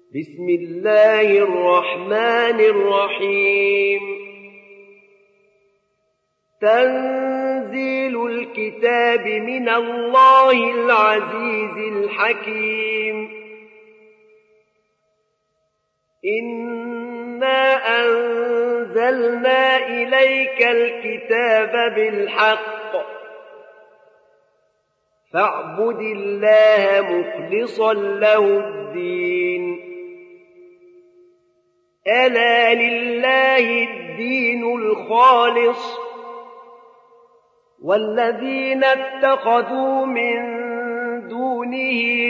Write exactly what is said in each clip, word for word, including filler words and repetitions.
بسم الله الرحمن الرحيم تنزيل الكتاب من الله العزيز الحكيم إنا أنزلنا إليك الكتاب بالحق فاعبد الله مخلصا له الدين ألا لله الدين الخالص والذين اتخذوا من دونه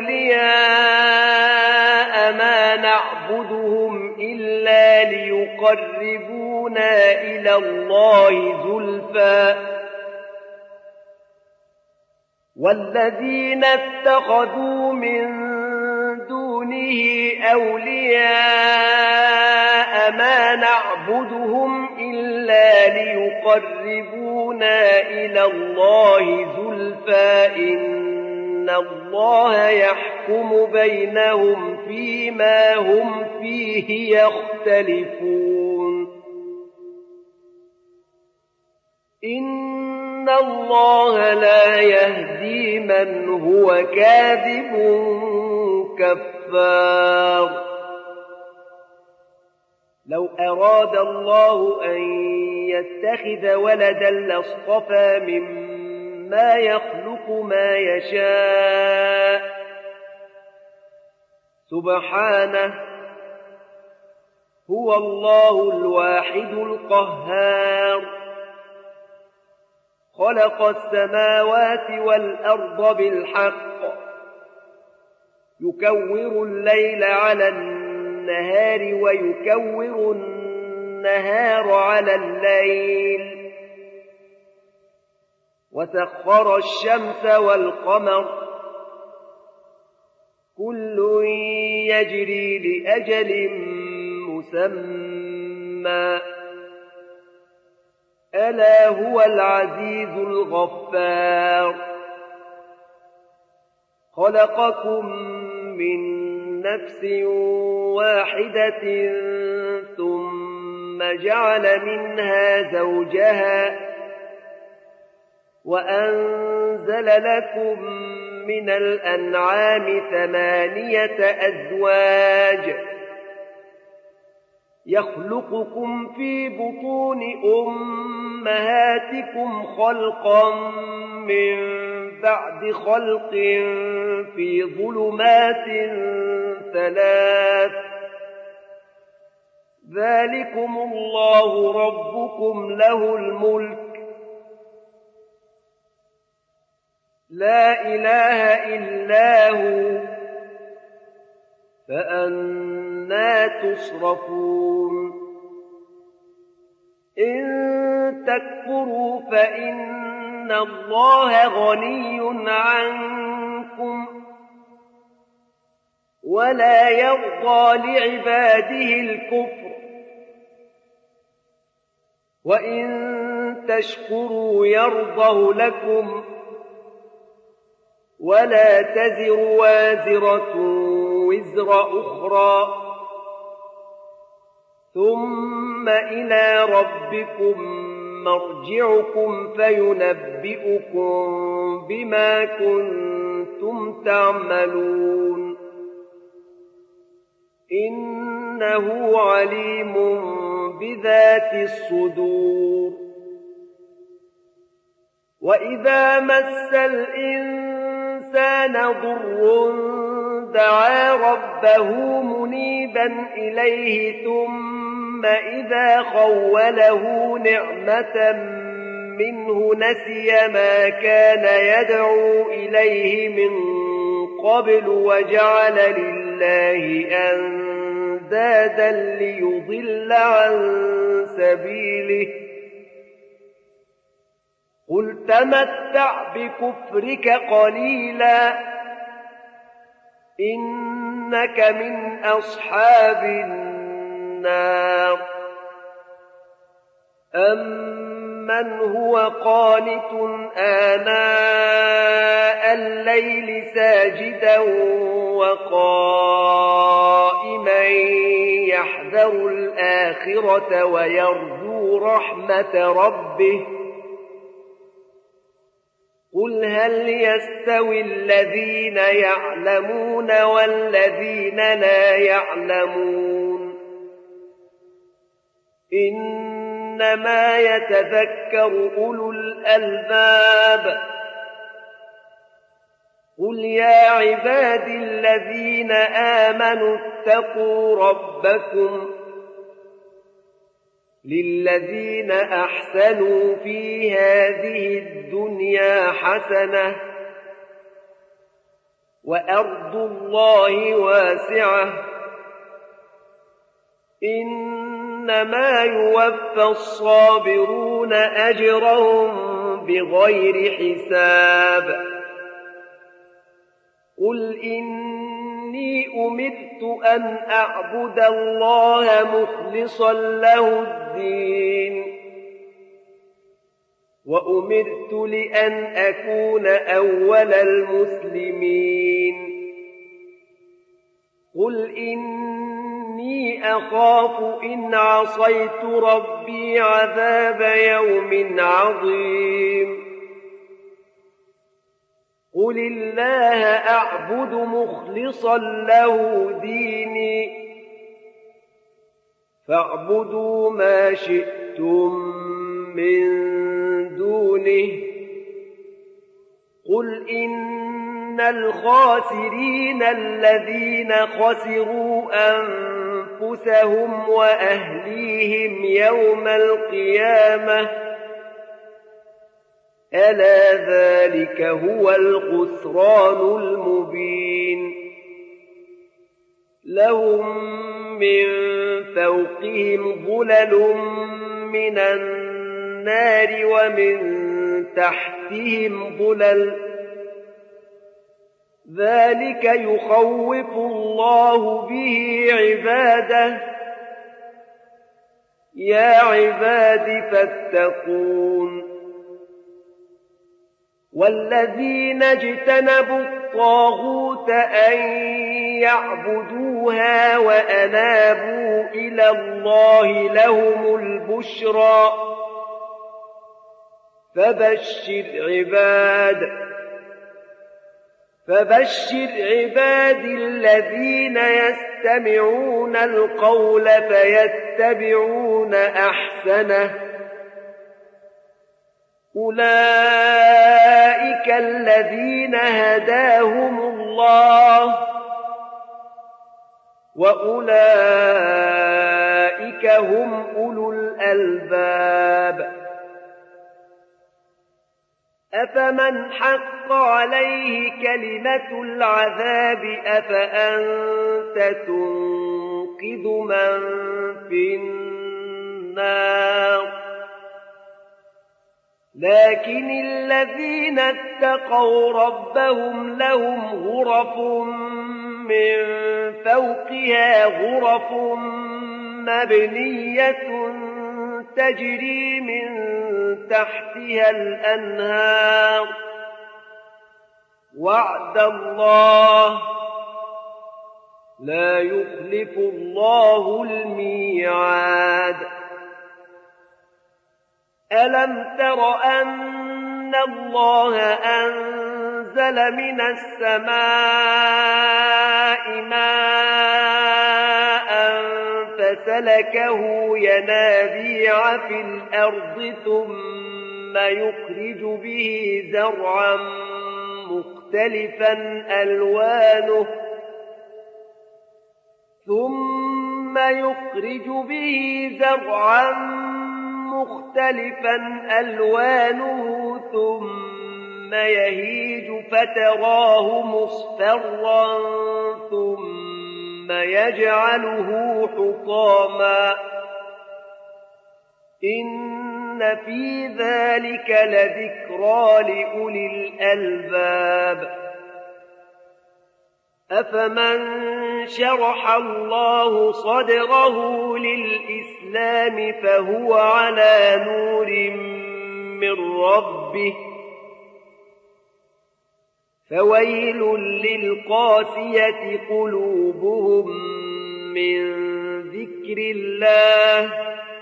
أولياء ما نعبدهم إلا ليقربونا إلى الله زلفى والذين اتخذوا من دونه أولياء ما نعبدهم إلا ليقربونا إلى الله زلفى إن الله يحكم بينهم فيما هم فيه يختلفون إن الله لا يهدي من هو كاذب كفار لو أراد الله أن يتخذ ولدا لاصطفى مما يخلق ما يشاء سبحانه هو الله الواحد القهار خلق السماوات والأرض بالحق يكور الليل على النهار ويكور النهار على الليل وسخر الشمس والقمر كل يجري لأجل مسمى ألا هو العزيز الغفار خلقكم من نفس واحدة ثم جعل منها زوجها وأنزل لكم من الأنعام ثمانية أزواج يخلقكم في بطون أمهاتكم خلقا من بعد خلق في ظلمات ثلاث ذلكم الله ربكم له الملك لا إله إلا هو فأنى تصرفون إن تكفروا فإن الله غني عنكم ولا يرضى لعباده الكفر وإن تشكروا يرضه لكم ولا تزر وازرة وزر أخرى ثم إلى ربكم مرجعكم فينبئكم بما كنتم تعملون إنه عليم بذات الصدور وإذا مس الإنسان ضر دعا ربه منيبا إليه ثم إذا خوله نعمة منه نسي ما كان يدعو إليه من قبل وجعل لله أندادا ليضل عن سبيله قل تمتع بكفرك قليلا إنك من أصحاب النار أمن هو قانت آناء الليل ساجدا وقائما ويؤثر الآخرة ويرجو رحمة ربه قل هل يستوي الذين يعلمون والذين لا يعلمون إنما يتذكر أولو الألباب قل يا عبادي الذين آمنوا اتقوا ربكم للذين أحسنوا في هذه الدنيا حسنة وأرض الله واسعة إنما يوفى الصابرون أجرهم بغير حساب قل إني أمرت أن أعبد الله مخلصا له الدين وأمرت لأن أكون أول المسلمين قل إني أخاف إن عصيت ربي عذاب يوم عظيم قل الله أعبد مخلصا له ديني فاعبدوا ما شئتم من دونه قل إن الخاسرين الذين خسروا أنفسهم وأهليهم يوم القيامة ألا ذلك هو الخسران المبين لهم من فوقهم ظلل من النار ومن تحتهم ظلل ذلك يخوف الله به عباده يا عباد فاتقون والذين اجتنبوا الطاغوت أن يعبدوها وأنابوا إلى الله لهم البشرى فبشر عباد فبشر عباد الذين يستمعون القول فيتبعون أحسنه أولئك الذين هداهم الله وأولئك هم أولو الألباب أفمن حق عليه كلمة العذاب أفأنت تنقذ من في النار لكن الذين اتقوا ربهم لهم غرف من فوقها غرف مبنية تجري من تحتها الأنهار وعد الله لا يخلف الله الميعاد ألم تر أن الله أنزل من السماء ماء فسلكه ينابيع في الأرض ثم يخرج به زرعا مختلفا ألوانه ثم يخرج به زرعا مختلفا ألوانه ثم يهيج فتراه مصفرا ثم يجعله حطاما إن في ذلك لذكرى لأولي الألباب أفمن شرح الله صدره للإسلام فهو على نور من ربه فويل للقاسية قلوبهم من ذكر ذكر الله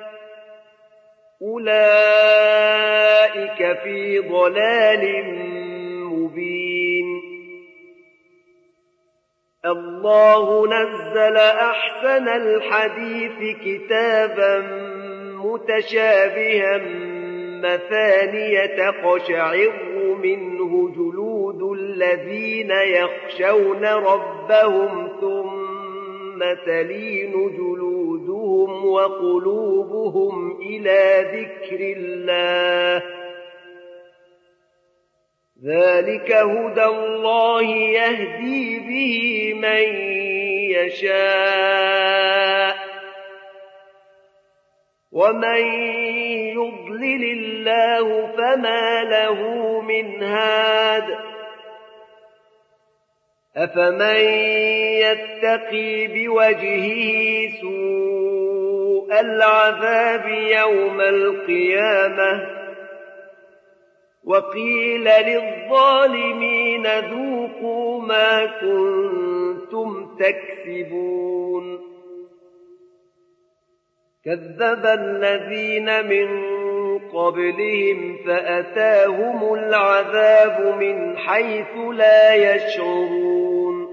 أولئك في ضلال مبين. الله نزل أحسن الحديث كتابا متشابها مثانية تقشعر منه جلود الذين يخشون ربهم ثم تلين جلودهم وقلوبهم إلى ذكر الله ذلك هدى الله يهدي به من يشاء ومن يضلل الله فما له من هاد أفمن يتقي بوجهه سوء العذاب يوم القيامة وقيل للظالمين ذوقوا ما كنتم تكسبون. كذب الذين من قبلهم فأتاهم العذاب من حيث لا يشعرون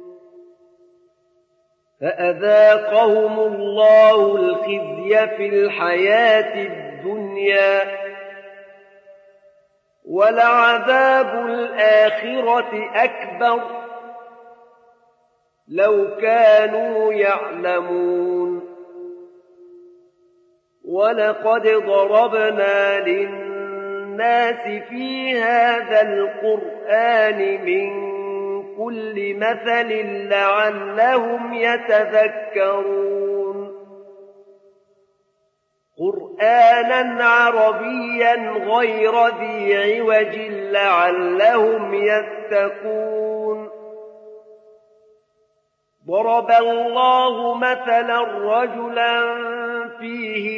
فأذاقهم الله الخزي في الحياة الدنيا ولعذاب الآخرة أكبر لو كانوا يعلمون. ولقد ضربنا للناس في هذا القرآن من كل مثل لعلهم يتذكرون قرآنا عربيا غير ذي عوج لعلهم يتقون. ضرب الله مثلا رجلا فيه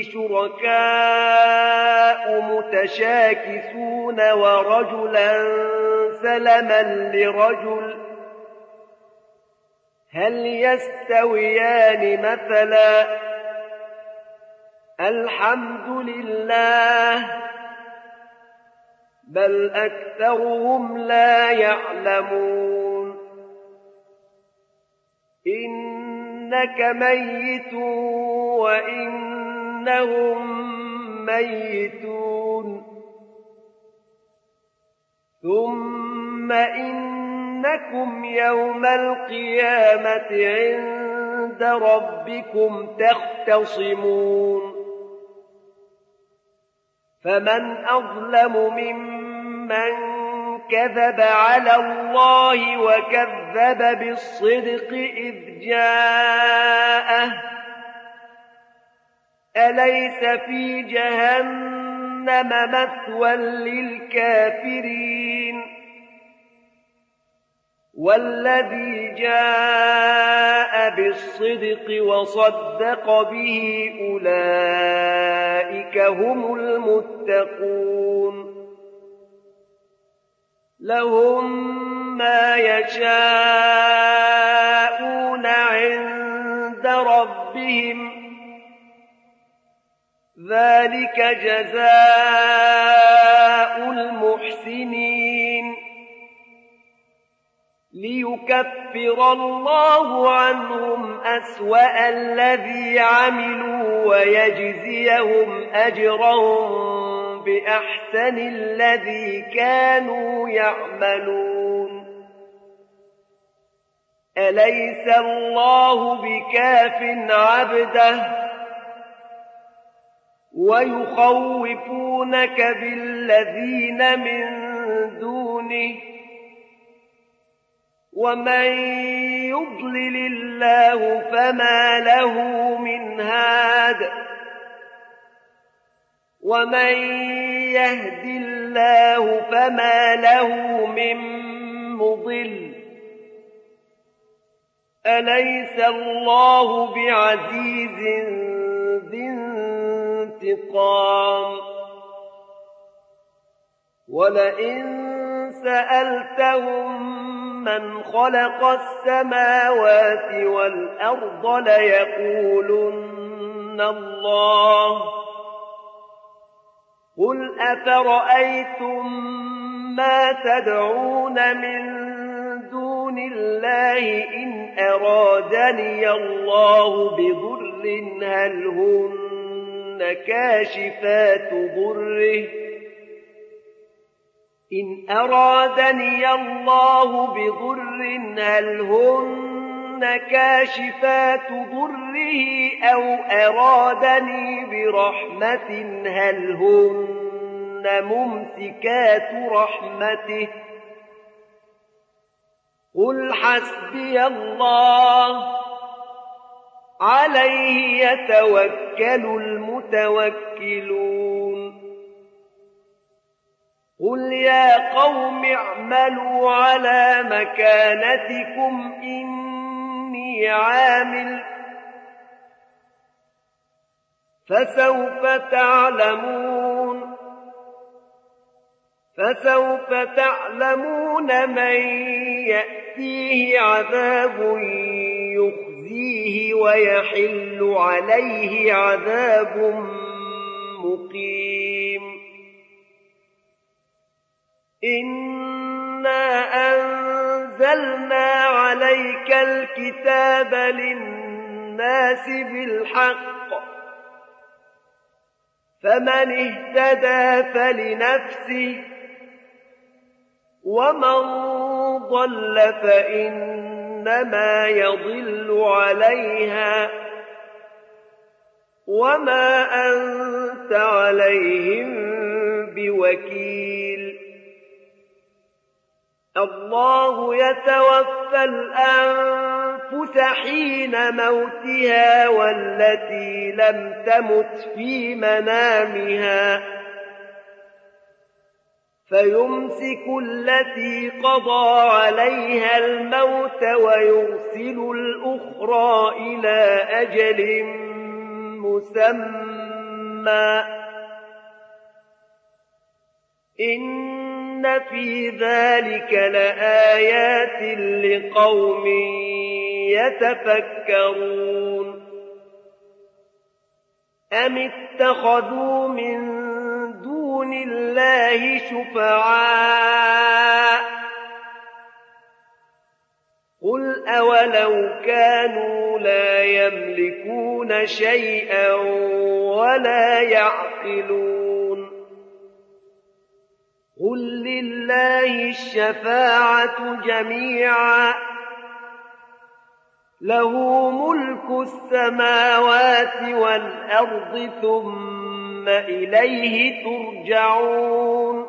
شركاء متشاكسون ورجلا سلما لرجل هل يستويان مثلا الحمد لله بل أكثرهم لا يعلمون. إنك ميت وإنهم ميتون ثم إنكم يوم القيامة عند ربكم تختصمون. فمن أظلم ممن كذب على الله وكذب بالصدق إذ جاءه أليس في جهنم مثوى للكافرين والذي جاء بالصدق وصدق به أولئك هم المتقون. لهم ما يشاءون عند ربهم ذلك جزاء المحسنين ليكفر الله عنهم أسوأ الذي عملوا ويجزيهم أجرهم بأحسن الذي كانوا يعملون. أليس الله بكاف عبده ويخوفونك بالذين من دونه ومن يضلل الله فما له من هاد ومن يهد الله فما له من مضل. أليس الله بعزيز ذي انتقام. ولئن سألتهم من خلق السماوات والأرض ليقولن الله قل أفرأيتم ما تدعون من دون الله إن أرادني الله بضر هل هن كاشفات ضره إن أرادني الله بضر هل هن كاشفات ضره أو أرادني برحمة هل هن ممسكات رحمته قل حسبي الله عليه يتوكل المتوكلون قل يا قوم اعملوا على مكانتكم إني عامل فسوف تعلمون فسوف تعلمون من يأتيه عذاب يخزيه ويحل عليه عذاب مقيم إنا أنزلنا عليك الكتاب للناس بالحق فمن اهتدى فلنفسه ومن ضل فإنما يضل عليها وما أنت عليهم بوكيل الله يتوفى الأنفس حين موتها والتي لم تمت في منامها فيمسك التي قضى عليها الموت ويرسل الأخرى إلى أجل مسمى إن في ذلك لآيات لقوم يتفكرون أم اتخذوا من دون الله شفعاء قل أولو كانوا لا يملكون شيئا ولا يعقلون قل لله الشفاعة جميعا له ملك السماوات والأرض ثم إليه ترجعون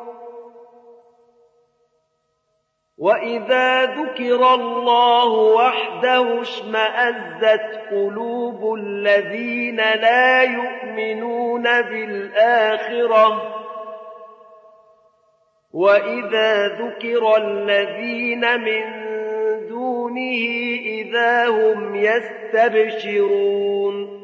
وإذا ذكر الله وحده اشمأزت قلوب الذين لا يؤمنون بالآخرة وإذا ذكر الذين من دونه إذا هم يستبشرون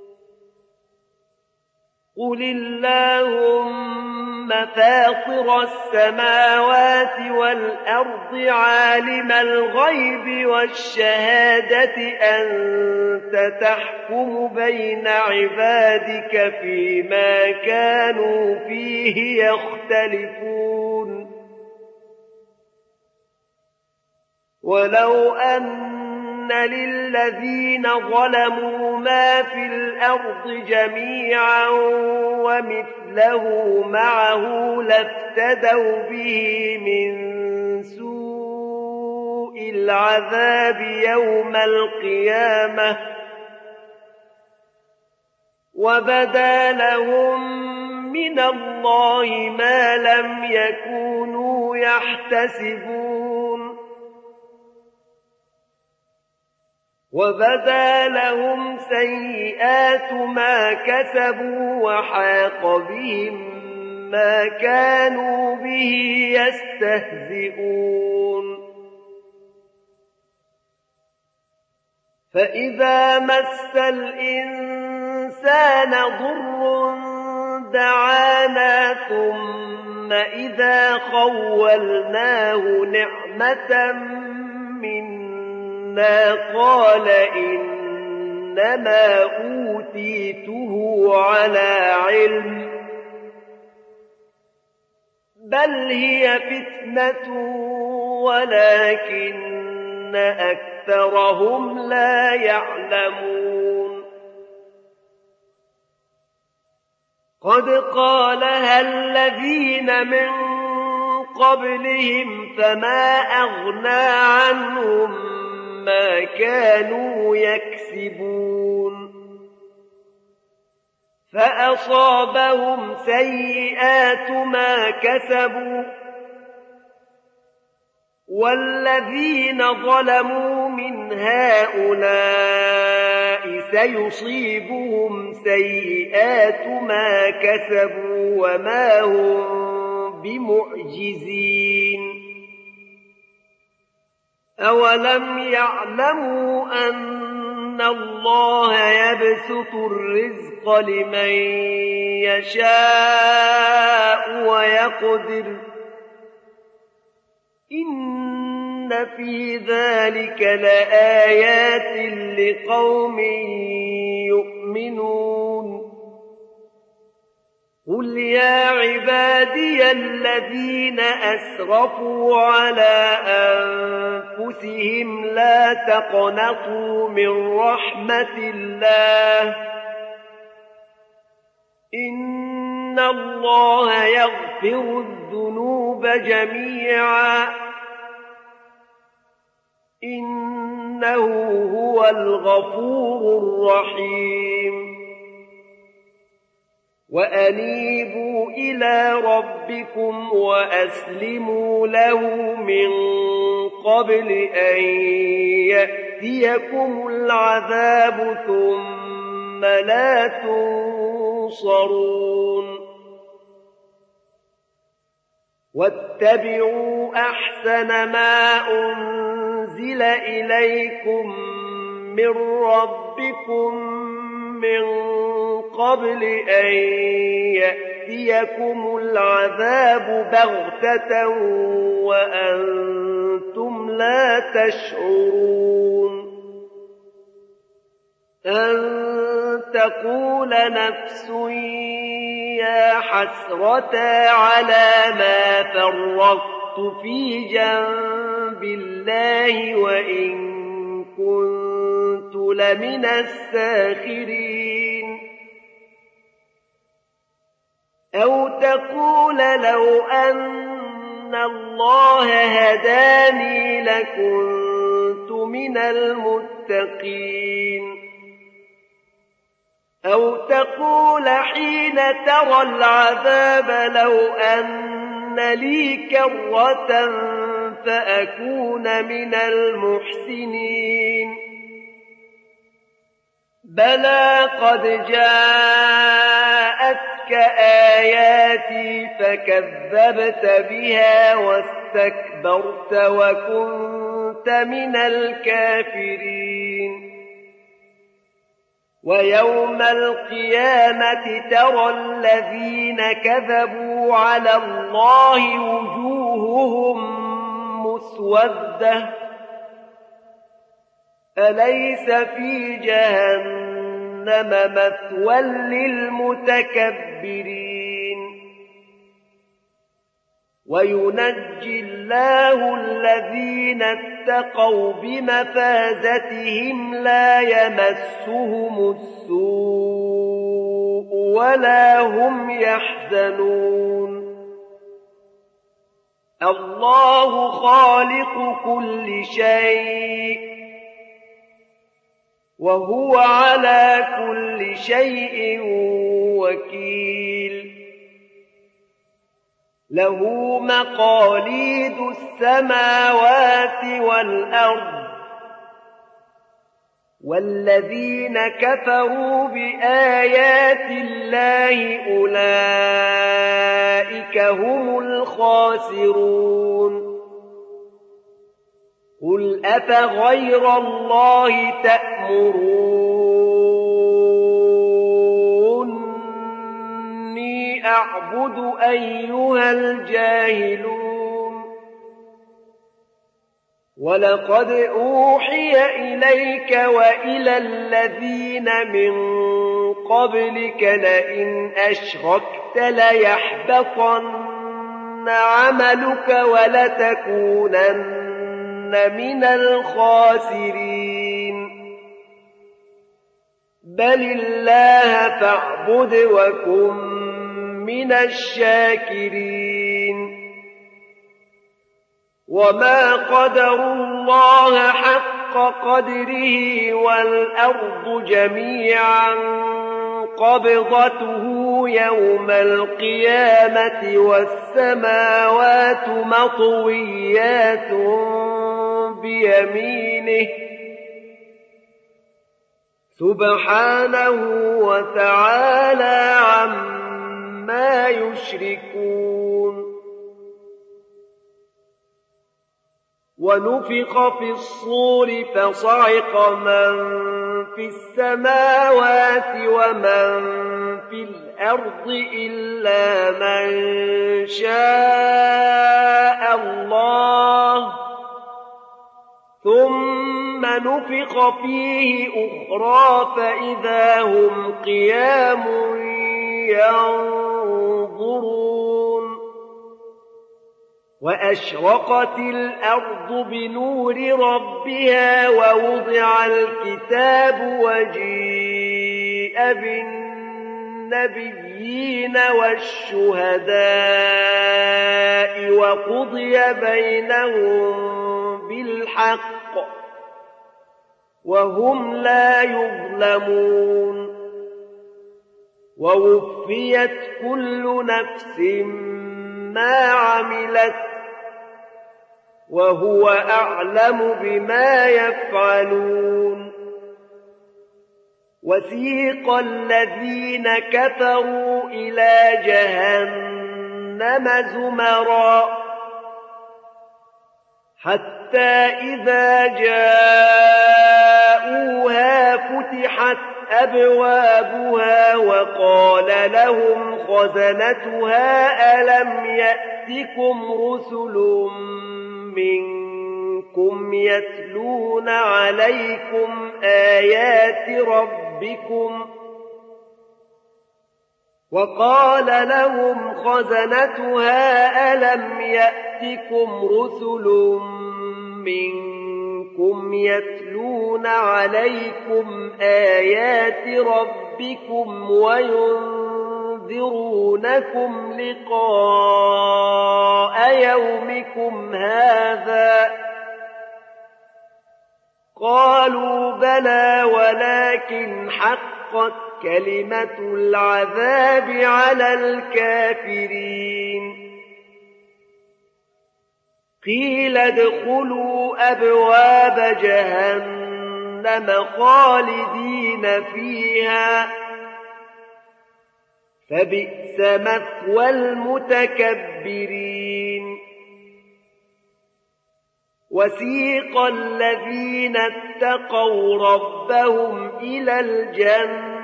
قل اللهم فاطر السماوات والأرض عالم الغيب والشهادة أنت تحكم بين عبادك فيما كانوا فيه يختلفون ولو أن للذين ظلموا ما في الأرض جميعا ومثله معه لافتدوا به من سوء العذاب يوم القيامة وبدا لهم من الله ما لم يكونوا يحتسبون وبدا لهم سيئات ما كسبوا وحاق بهم ما كانوا به يستهزئون فإذا مس الإنسان ضر دعانا ثم إذا خولناه نعمة منا قال إنما أوتيته على علم بل هي فتنة ولكن أكثرهم لا يعلمون قد قالها الذين من قبلهم فما أغنى عنهم ما كانوا يكسبون فأصابهم سيئات ما كسبوا والذين ظلموا من هؤلاء سيصيبهم سيئات ما كسبوا وما هم بمعجزين أولم يعلموا أن الله يبسط الرزق لمن يشاء ويقدر إن في ذلك لآيات لقوم يؤمنون قل يا عبادي الذين أسرفوا على أنفسهم لا تقنطوا من رحمة الله إن الله يغفر الذنوب جميعا إنه هو الغفور الرحيم وأنيبوا إلى ربكم وأسلموا له من قبل أن يأتيكم العذاب ثم لا تنصرون واتبعوا أحسن ما أنزل إليكم من ربكم من قبل أن يأتيكم العذاب بغتة وأنتم لا تشعرون أن تقول نفس يا حسرة على ما فرطت في جنب الله وإن كنت لمن الساخرين أو تقول لو أن الله هداني لكنت من المتقين أو تقول حين ترى العذاب لو أن لي كرة فأكون من المحسنين بلى قد جاءتك آياتي فكذبت بها واستكبرت وكنت من الكافرين ويوم القيامة ترى الذين كذبوا على الله وجوههم مسودة أليس في جهنم مثوى للمتكبرين وينجي الله الذين اتقوا بمفازتهم لا يمسهم السوء ولا هم يحزنون الله خالق كل شيء وهو على كل شيء وكيل له مقاليد السماوات والأرض والذين كفروا بآيات الله أولئك هم الخاسرون قل أفغير الله تأمروني أعبد أيها الجاهلون ولقد أوحي إليك وإلى الذين من قبلك لئن أشركت ليحبطن عملك ولتكونن من الخاسرين بل الله فاعبد وكن من الشاكرين وما قدروا الله حق قدره والأرض جميعا قبضته يوم القيامة والسماوات مطويات بيمينه سبحانه وتعالى عما يشركون ونفخ في الصور فصعق من في السماوات ومن في الأرض إلا من شاء الله ثم نفخ فيه أخرى فإذا هم قيام ينظرون وأشرقت الأرض بنور ربها ووضع الكتاب وجيء بالنبيين والشهداء وقضي بينهم بالحق وهم لا يظلمون ووفيت كل نفس ما عملت وهو أعلم بما يفعلون وسيق الذين كفروا إلى جهنم زمرا حتى إذا جاءوها فتحت أبوابها وقال لهم خزنتها ألم يأتكم رسل منكم يتلون عليكم آيات ربكم وقال لهم خزنتها ألم يأتكم رسل منكم يتلون عليكم آيات ربكم وينذرونكم لقاء يومكم هذا قالوا بلى ولكن حقت كلمة العذاب على الكافرين قيل ادخلوا أبواب جهنم خالدين فيها فبئس مثوى المتكبرين وسيق الذين اتقوا ربهم إلى الجنة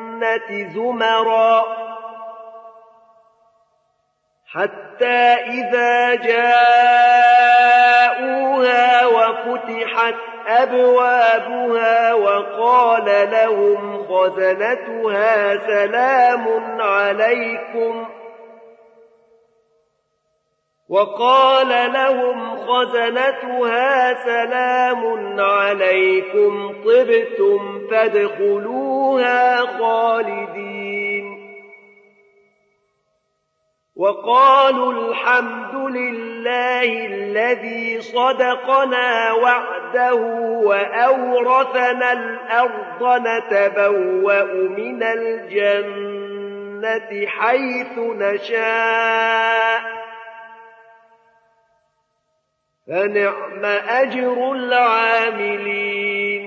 زمرا حتى إذا جاءوها وفتحت أبوابها وقال لهم خزنتها سلام عليكم وقال لهم خزنتها سلام عليكم طبتم فادخلوها خالدين وقالوا الحمد لله الذي صدقنا وعده وأورثنا الأرض نتبوأ من الجنة حيث نشاء فنعم أجر العاملين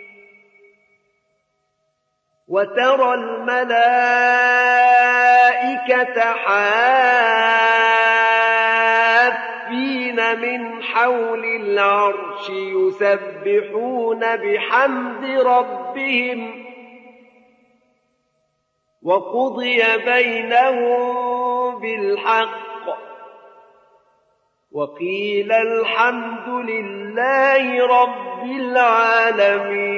وترى الملائكة حافين من حول العرش يسبحون بحمد ربهم وقضي بينهم بالحق وقيل الحمد لله رب العالمين.